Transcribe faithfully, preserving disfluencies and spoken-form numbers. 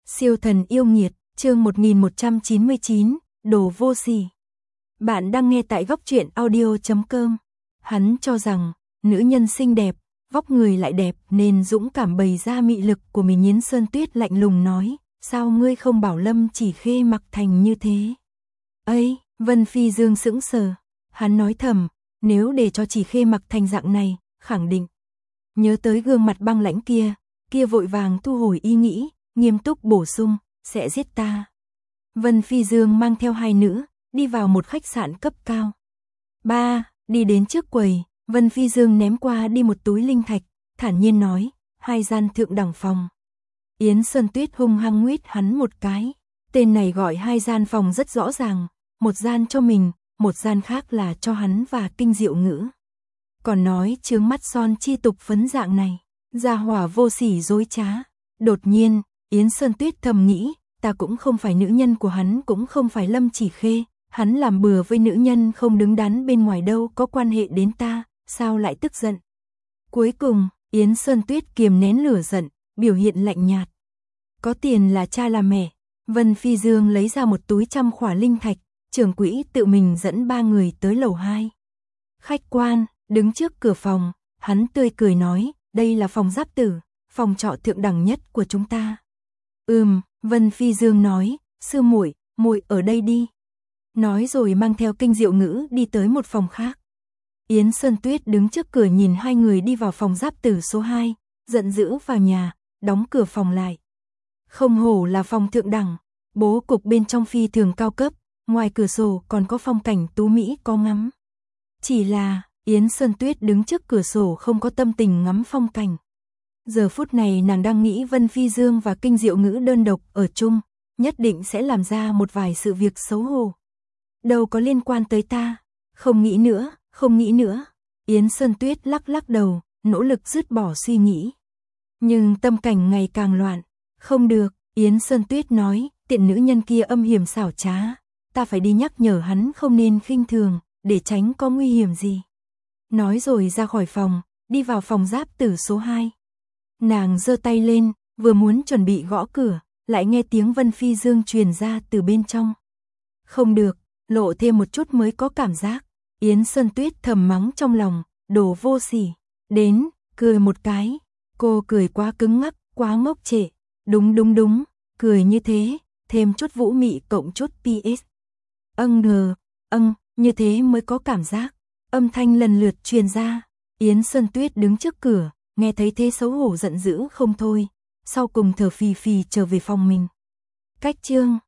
Siêu thần yêu nghiệt, chương một nghìn một trăm chín mươi chín, đồ vô sỉ. Bạn đang nghe tại góc truyện audio chấm com. Hắn cho rằng, nữ nhân xinh đẹp, vóc người lại đẹp nên dũng cảm bày ra mị lực của mình. Yến Sơn Tuyết lạnh lùng nói, sao ngươi không bảo Lâm Chỉ Khê mặc thành như thế? Ấy, Vân Phi Dương sững sờ. Hắn nói thầm, nếu để cho Chỉ Khê mặc thành dạng này, khẳng định. Nhớ tới gương mặt băng lãnh kia, kia vội vàng thu hồi ý nghĩ, nghiêm túc bổ sung, sẽ giết ta. Vân Phi Dương mang theo hai nữ, đi vào một khách sạn cấp cao. Ba, đi đến trước quầy, Vân Phi Dương ném qua đi một túi linh thạch, thản nhiên nói, hai gian thượng đẳng phòng. Yến Sơn Tuyết hung hăng nguyết hắn một cái. Tên này gọi hai gian phòng rất rõ ràng, một gian cho mình, một gian khác là cho hắn và Kinh Diệu Ngữ. Còn nói chướng mắt son chi tục phấn dạng này, gia hỏa vô sỉ dối trá. Đột nhiên, Yến Sơn Tuyết thầm nghĩ, ta cũng không phải nữ nhân của hắn, cũng không phải Lâm Chỉ Khê, hắn làm bừa với nữ nhân không đứng đắn bên ngoài đâu có quan hệ đến ta, sao lại tức giận. Cuối cùng, Yến Sơn Tuyết kiềm nén lửa giận, biểu hiện lạnh nhạt. Có tiền là cha là mẹ. Vân Phi Dương lấy ra một túi trăm khỏa linh thạch, trưởng quỹ tự mình dẫn ba người tới lầu hai. Khách quan, đứng trước cửa phòng, hắn tươi cười nói, đây là phòng Giáp Tử, phòng trọ thượng đẳng nhất của chúng ta. Ừm, Vân Phi Dương nói, sư muội, muội ở đây đi. Nói rồi mang theo Kinh Diệu Ngữ đi tới một phòng khác. Yến Sơn Tuyết đứng trước cửa nhìn hai người đi vào phòng Giáp Tử số hai, giận dữ vào nhà, đóng cửa phòng lại. Không hổ là phòng thượng đẳng, bố cục bên trong phi thường cao cấp, ngoài cửa sổ còn có phong cảnh tú mỹ có ngắm. Chỉ là, Yến Sơn Tuyết đứng trước cửa sổ không có tâm tình ngắm phong cảnh. Giờ phút này nàng đang nghĩ Vân Phi Dương và Kinh Diệu Ngữ đơn độc ở chung, nhất định sẽ làm ra một vài sự việc xấu hổ. Đâu có liên quan tới ta, không nghĩ nữa, không nghĩ nữa. Yến Sơn Tuyết lắc lắc đầu, nỗ lực dứt bỏ suy nghĩ. Nhưng tâm cảnh ngày càng loạn. Không được, Yến Sơn Tuyết nói, tiện nữ nhân kia âm hiểm xảo trá, ta phải đi nhắc nhở hắn không nên khinh thường, để tránh có nguy hiểm gì. Nói rồi ra khỏi phòng, đi vào phòng Giáp Tử số hai. Nàng giơ tay lên, vừa muốn chuẩn bị gõ cửa, lại nghe tiếng Vân Phi Dương truyền ra từ bên trong. Không được, lộ thêm một chút mới có cảm giác. Yến Sơn Tuyết thầm mắng trong lòng, đồ vô sỉ. Đến, cười một cái. Cô cười quá cứng ngắc, quá ngốc trệ. Đúng đúng đúng, cười như thế, thêm chút vũ mị cộng chút pê ét. Âng ngờ, âng, như thế mới có cảm giác. Âm thanh lần lượt truyền ra. Yến Sơn Tuyết đứng trước cửa, nghe thấy thế xấu hổ giận dữ không thôi. Sau cùng thở phì phì trở về phòng mình. Cách chương